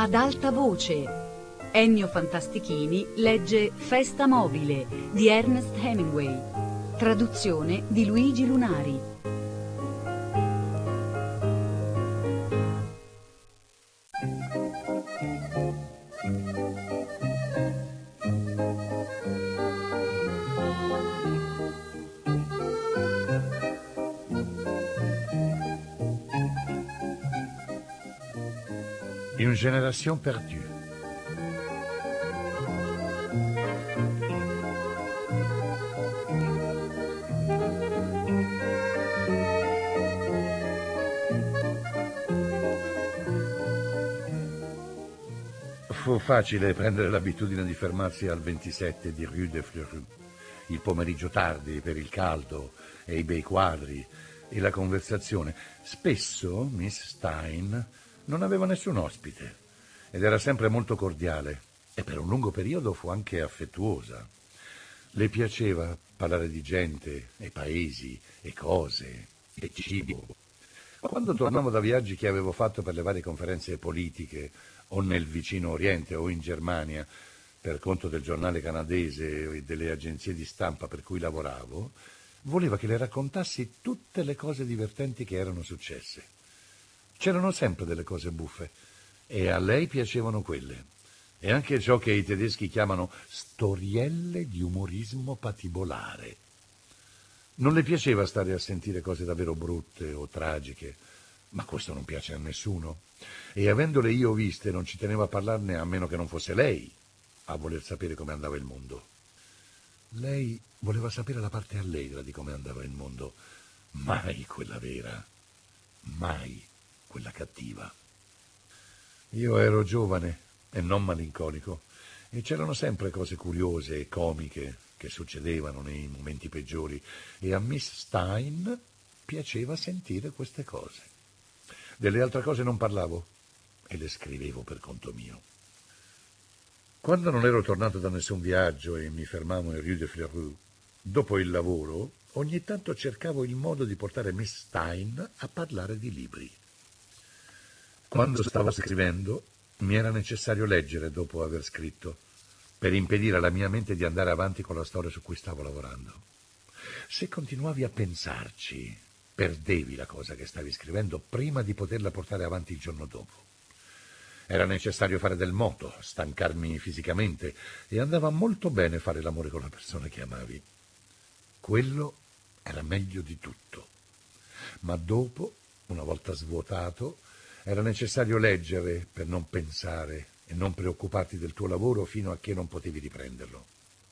ad alta voce. Ennio Fantastichini legge Festa mobile di Ernest Hemingway. Traduzione di Luigi Lunari. Une génération perdue. Fu facile prendere l'abitudine di fermarsi al 27 di Rue de Fleury, il pomeriggio tardi per il caldo e i bei quadri e la conversazione. Spesso Miss Stein non aveva nessun ospite ed era sempre molto cordiale e per un lungo periodo fu anche affettuosa. Le piaceva parlare di gente e paesi e cose e cibo. Quando tornavo da viaggi che avevo fatto per le varie conferenze politiche o nel vicino Oriente o in Germania per conto del giornale canadese e delle agenzie di stampa per cui lavoravo, voleva che le raccontassi tutte le cose divertenti che erano successe. C'erano sempre delle cose buffe e a lei piacevano quelle. E anche ciò che i tedeschi chiamano storielle di umorismo patibolare. Non le piaceva stare a sentire cose davvero brutte o tragiche, ma questo non piace a nessuno. E avendole io viste non ci teneva a parlarne a meno che non fosse lei a voler sapere come andava il mondo. Lei voleva sapere la parte allegra di come andava il mondo, mai quella vera, mai quella cattiva. Io ero giovane e non malinconico e c'erano sempre cose curiose e comiche che succedevano nei momenti peggiori e a Miss Stein piaceva sentire queste cose. Delle altre cose non parlavo e le scrivevo per conto mio. Quando non ero tornato da nessun viaggio e mi fermavo in Rue de Fleury, dopo il lavoro, ogni tanto cercavo il modo di portare Miss Stein a parlare di libri. Quando stavo scrivendo, mi era necessario leggere dopo aver scritto, per impedire alla mia mente di andare avanti con la storia su cui stavo lavorando. Se continuavi a pensarci, perdevi la cosa che stavi scrivendo prima di poterla portare avanti il giorno dopo. Era necessario fare del moto, stancarmi fisicamente, e andava molto bene fare l'amore con la persona che amavi. Quello era meglio di tutto. Ma dopo, una volta svuotato, era necessario leggere per non pensare e non preoccuparti del tuo lavoro fino a che non potevi riprenderlo.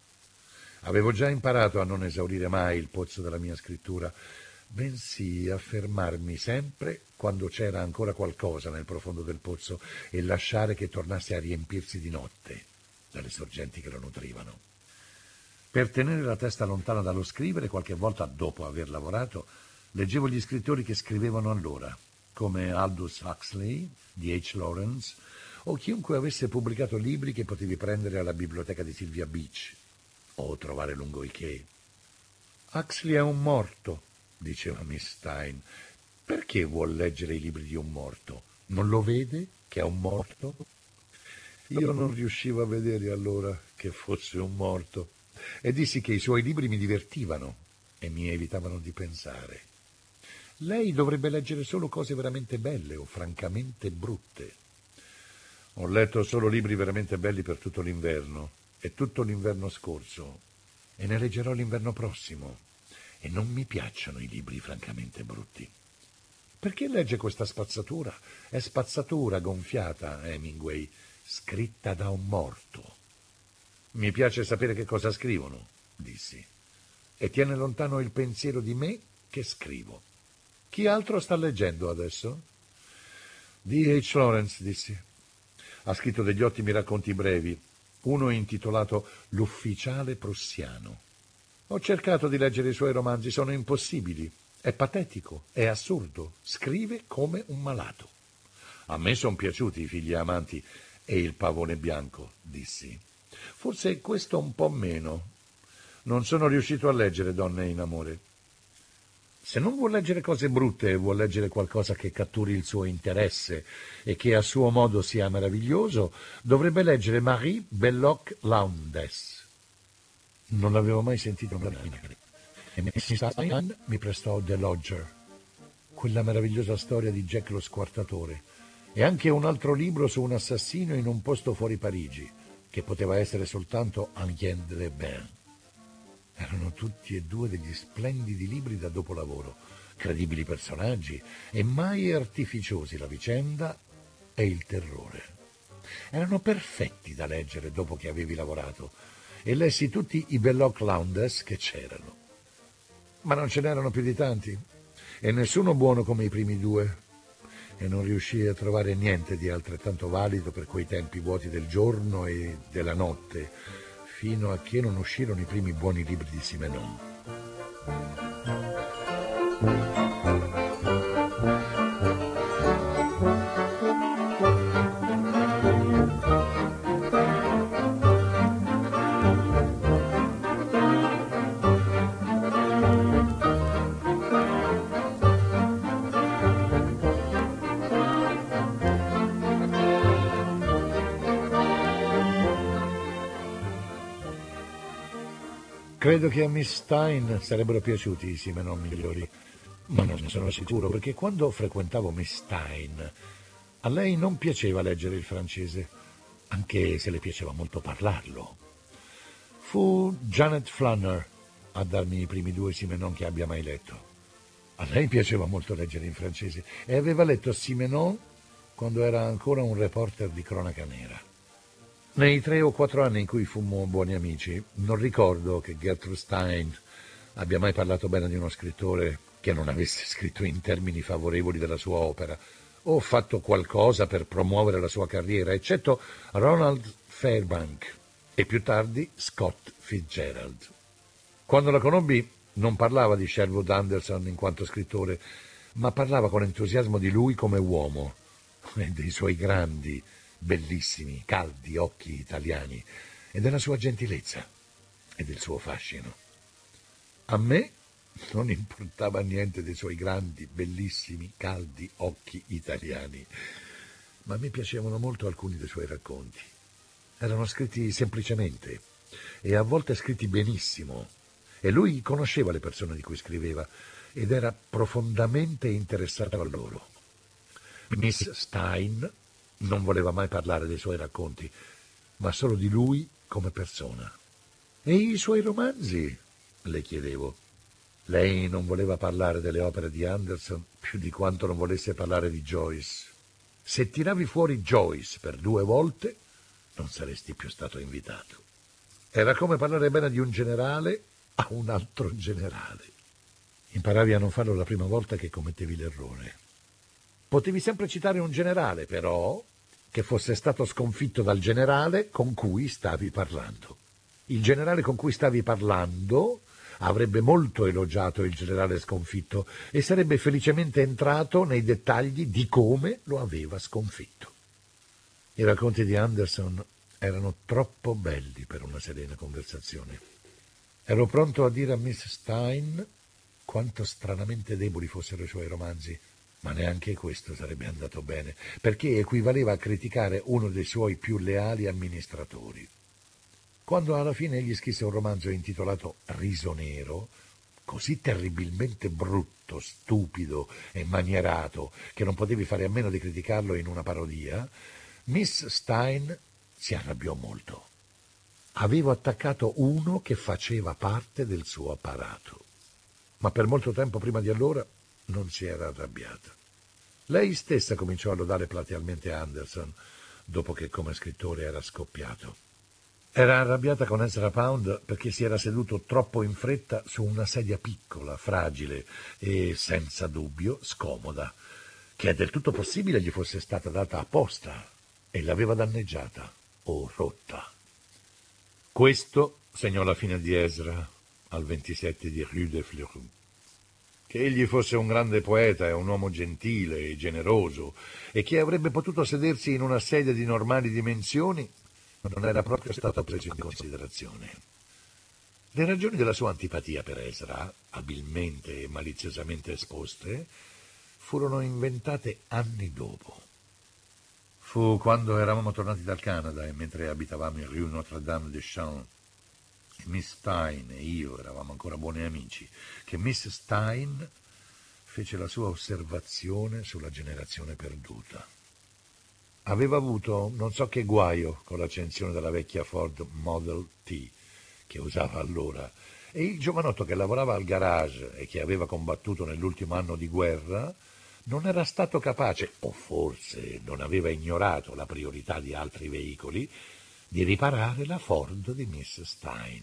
Avevo già imparato a non esaurire mai il pozzo della mia scrittura, bensì a fermarmi sempre quando c'era ancora qualcosa nel profondo del pozzo e lasciare che tornasse a riempirsi di notte dalle sorgenti che lo nutrivano. Per tenere la testa lontana dallo scrivere, qualche volta dopo aver lavorato, leggevo gli scrittori che scrivevano allora, come Aldous Huxley, D.H. Lawrence, o chiunque avesse pubblicato libri che potevi prendere alla biblioteca di Sylvia Beach o trovare lungo i quai. Huxley è un morto, diceva Miss Stein. Perché vuol leggere i libri di un morto? Non lo vede che è un morto? Io non riuscivo a vedere allora che fosse un morto e dissi che i suoi libri mi divertivano e mi evitavano di pensare. Lei dovrebbe leggere solo cose veramente belle o francamente brutte. Ho letto solo libri veramente belli per tutto l'inverno e tutto l'inverno scorso e ne leggerò l'inverno prossimo e non mi piacciono i libri francamente brutti. Perché legge questa spazzatura? È spazzatura gonfiata, Hemingway, scritta da un morto. Mi piace sapere che cosa scrivono, dissi, e tiene lontano il pensiero di me che scrivo. Chi altro sta leggendo adesso? D.H. Lawrence, dissi. Ha scritto degli ottimi racconti brevi, uno intitolato L'ufficiale prussiano. Ho cercato di leggere i suoi romanzi, sono impossibili. È patetico, è assurdo, scrive come un malato. A me son piaciuti i figli amanti e il pavone bianco, dissi. Forse questo un po' meno. Non sono riuscito a leggere Donne in amore. Se non vuol leggere cose brutte, vuol leggere qualcosa che catturi il suo interesse e che a suo modo sia meraviglioso, dovrebbe leggere Marie Belloc Lowndes. Non l'avevo mai sentito nominare. E Mrs. Stein mi prestò The Lodger, quella meravigliosa storia di Jack lo squartatore, e anche un altro libro su un assassino in un posto fuori Parigi, che poteva essere soltanto Engien de Les Bains. Erano tutti e due degli splendidi libri da dopolavoro, credibili personaggi e mai artificiosi la vicenda e il terrore. Erano perfetti da leggere dopo che avevi lavorato, e lessi tutti i Belloc Lowndes che c'erano. Ma non ce n'erano più di tanti, e nessuno buono come i primi due, e non riuscii a trovare niente di altrettanto valido per quei tempi vuoti del giorno e della notte, fino a che non uscirono i primi buoni libri di Simenon. Credo che a Miss Stein sarebbero piaciuti i Simenon migliori, ma non ne sono sicuro, perché quando frequentavo Miss Stein, a lei non piaceva leggere il francese, anche se le piaceva molto parlarlo. Fu Janet Flanner a darmi i primi due Simenon che abbia mai letto. A lei piaceva molto leggere in francese e aveva letto Simenon quando era ancora un reporter di cronaca nera. Nei 3 o 4 anni in cui fummo buoni amici, non ricordo che Gertrude Stein abbia mai parlato bene di uno scrittore che non avesse scritto in termini favorevoli della sua opera o fatto qualcosa per promuovere la sua carriera, eccetto Ronald Fairbank e più tardi Scott Fitzgerald. Quando la conobbi non parlava di Sherwood Anderson in quanto scrittore, ma parlava con entusiasmo di lui come uomo e dei suoi grandi, bellissimi, caldi occhi italiani e della sua gentilezza e del suo fascino. A me non importava niente dei suoi grandi, bellissimi, caldi occhi italiani, ma mi piacevano molto alcuni dei suoi racconti. Erano scritti semplicemente e a volte scritti benissimo, e lui conosceva le persone di cui scriveva ed era profondamente interessato a loro. Miss Stein non voleva mai parlare dei suoi racconti, ma solo di lui come persona. E i suoi romanzi? Le chiedevo. Lei non voleva parlare delle opere di Anderson più di quanto non volesse parlare di Joyce. Se tiravi fuori Joyce per 2 volte, non saresti più stato invitato. Era come parlare bene di un generale a un altro generale. Imparavi a non farlo la prima volta che commettevi l'errore. Potevi sempre citare un generale, però, che fosse stato sconfitto dal generale con cui stavi parlando. Il generale con cui stavi parlando avrebbe molto elogiato il generale sconfitto e sarebbe felicemente entrato nei dettagli di come lo aveva sconfitto. I racconti di Anderson erano troppo belli per una serena conversazione. Ero pronto a dire a Miss Stein quanto stranamente deboli fossero i suoi romanzi, ma neanche questo sarebbe andato bene, perché equivaleva a criticare uno dei suoi più leali amministratori. Quando alla fine egli scrisse un romanzo intitolato Riso Nero, così terribilmente brutto, stupido e manierato che non potevi fare a meno di criticarlo in una parodia, Miss Stein si arrabbiò molto. Avevo attaccato uno che faceva parte del suo apparato, ma per molto tempo prima di allora non si era arrabbiata. Lei stessa cominciò a lodare platealmente Anderson, dopo che come scrittore era scoppiato. Era arrabbiata con Ezra Pound perché si era seduto troppo in fretta su una sedia piccola, fragile e, senza dubbio, scomoda, che è del tutto possibile gli fosse stata data apposta e l'aveva danneggiata o rotta. Questo segnò la fine di Ezra al 27 di Rue de Fleury. Che egli fosse un grande poeta e un uomo gentile e generoso e che avrebbe potuto sedersi in una sedia di normali dimensioni non era proprio stato preso in considerazione. Le ragioni della sua antipatia per Ezra abilmente e maliziosamente esposte, furono inventate anni dopo. Fu quando eravamo tornati dal Canada e mentre abitavamo in Rue Notre-Dame-des-Champs, Miss Stein e io eravamo ancora buoni amici, che Miss Stein fece la sua osservazione sulla generazione perduta. Aveva avuto non so che guaio con l'accensione della vecchia Ford Model T che usava allora, e il giovanotto che lavorava al garage e che aveva combattuto nell'ultimo anno di guerra non era stato capace, o forse non aveva ignorato la priorità di altri veicoli, di riparare la Ford di Miss Stein.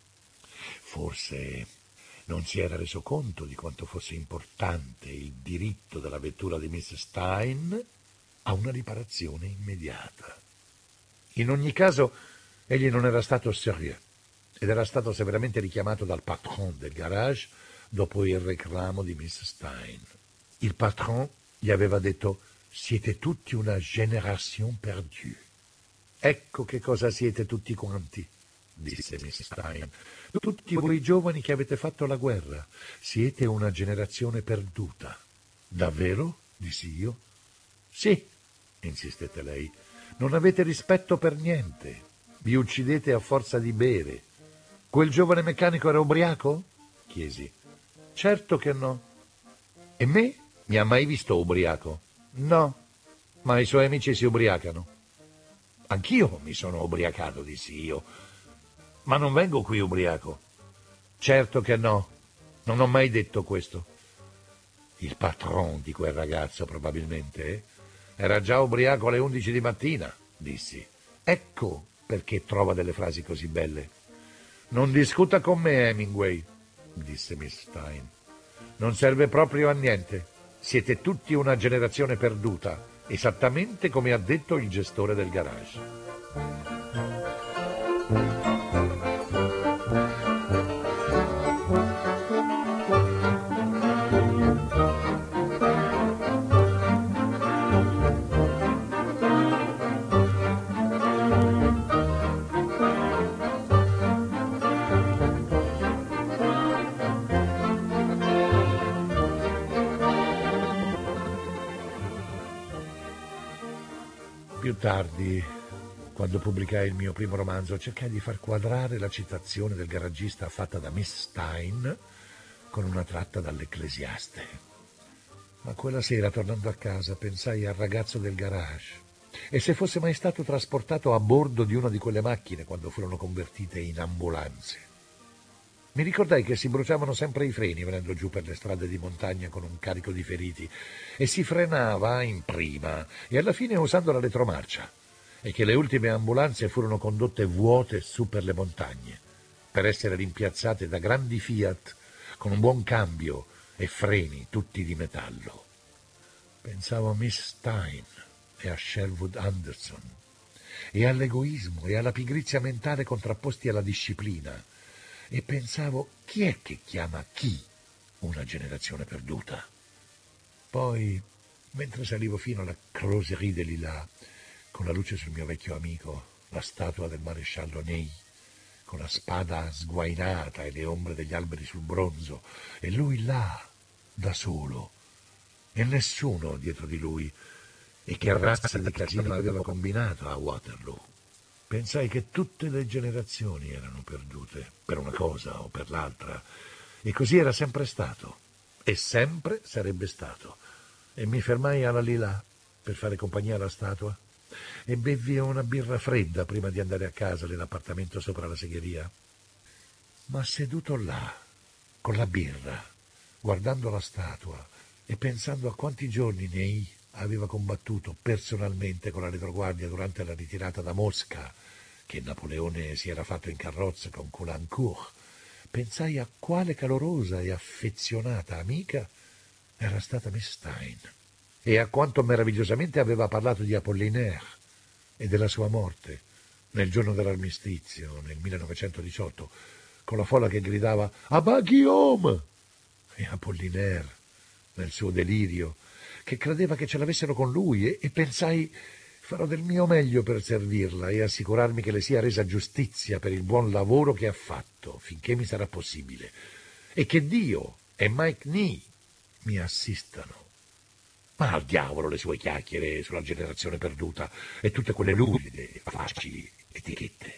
Forse non si era reso conto di quanto fosse importante il diritto della vettura di Miss Stein a una riparazione immediata. In ogni caso, egli non era stato sérieux ed era stato severamente richiamato dal patron del garage dopo il reclamo di Miss Stein. Il patron gli aveva detto: «Siete tutti una génération perdue». «Ecco che cosa siete tutti quanti», disse Miss Stein. «Tutti voi giovani che avete fatto la guerra. Siete una generazione perduta». «Davvero?» dissi io. «Sì», insistette lei. «Non avete rispetto per niente. Vi uccidete a forza di bere». «Quel giovane meccanico era ubriaco?» chiesi. «Certo che no». «E me? Mi ha mai visto ubriaco?» «No, ma i suoi amici si ubriacano». «Anch'io mi sono ubriacato», dissi io. «Ma non vengo qui ubriaco». «Certo che no, non ho mai detto questo». Il patron di quel ragazzo, probabilmente, era già ubriaco alle 11 di mattina, dissi. «Ecco perché trova delle frasi così belle». «Non discuta con me, Hemingway», disse Miss Stein. «Non serve proprio a niente. Siete tutti una generazione perduta, esattamente come ha detto il gestore del garage». Più tardi, quando pubblicai il mio primo romanzo, cercai di far quadrare la citazione del garagista fatta da Miss Stein con una tratta dall'Ecclesiaste. Ma quella sera, tornando a casa, pensai al ragazzo del garage e se fosse mai stato trasportato a bordo di una di quelle macchine quando furono convertite in ambulanze. Mi ricordai che si bruciavano sempre i freni venendo giù per le strade di montagna con un carico di feriti e si frenava in prima e alla fine usando la retromarcia e che le ultime ambulanze furono condotte vuote su per le montagne per essere rimpiazzate da grandi Fiat con un buon cambio e freni tutti di metallo. Pensavo a Miss Stein e a Sherwood Anderson e all'egoismo e alla pigrizia mentale contrapposti alla disciplina. E pensavo, chi è che chiama chi una generazione perduta? Poi, mentre salivo fino alla Croserie de Lilas, con la luce sul mio vecchio amico, la statua del maresciallo Ney, con la spada sguainata e le ombre degli alberi sul bronzo, e lui là, da solo, e nessuno dietro di lui, e che razza di casino aveva combinato a Waterloo. Pensai che tutte le generazioni erano perdute, per una cosa o per l'altra, e così era sempre stato, e sempre sarebbe stato. E mi fermai alla Lilas per fare compagnia alla statua, e bevvi una birra fredda prima di andare a casa nell'appartamento sopra la segheria. Ma seduto là, con la birra, guardando la statua e pensando a quanti giorni Ney aveva combattuto personalmente con la retroguardia durante la ritirata da Mosca, che Napoleone si era fatto in carrozza con Caulaincourt, pensai a quale calorosa e affezionata amica era stata Miss Stein e a quanto meravigliosamente aveva parlato di Apollinaire e della sua morte nel giorno dell'armistizio, nel 1918, con la folla che gridava «A bas Guillaume!» e Apollinaire, nel suo delirio, che credeva che ce l'avessero con lui e pensai «Farò del mio meglio per servirla e assicurarmi che le sia resa giustizia per il buon lavoro che ha fatto, finché mi sarà possibile. e che Dio e Mike Nee mi assistano. Ma al diavolo le sue chiacchiere sulla generazione perduta e tutte quelle luride, facili etichette.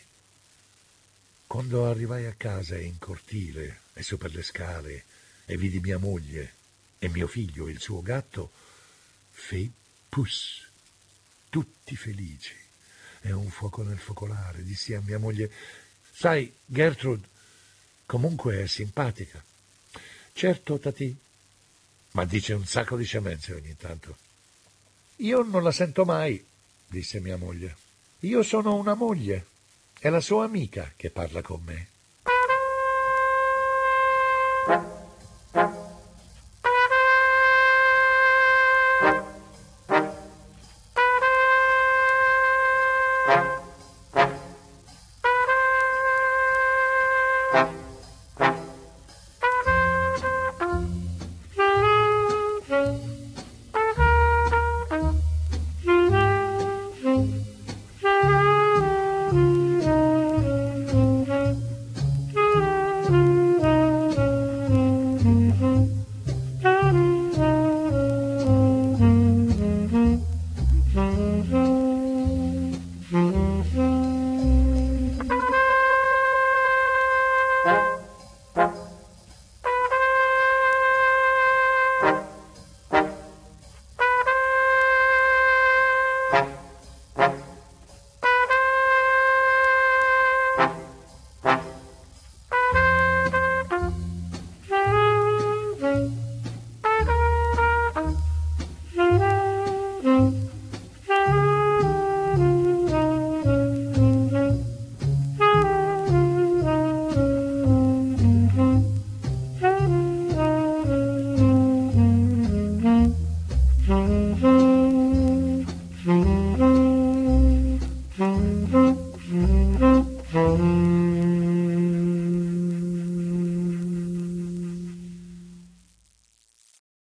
Quando arrivai a casa e in cortile e su per le scale e vidi mia moglie e mio figlio e il suo gatto, fei pus, tutti felici, e un fuoco nel focolare. Dissi a mia moglie: sai, Gertrude comunque è simpatica. Certo, Tati, ma dice un sacco di scemenze ogni tanto. Io non la sento mai, disse mia moglie. Io sono una moglie, è la sua amica che parla con me. Mm-hmm.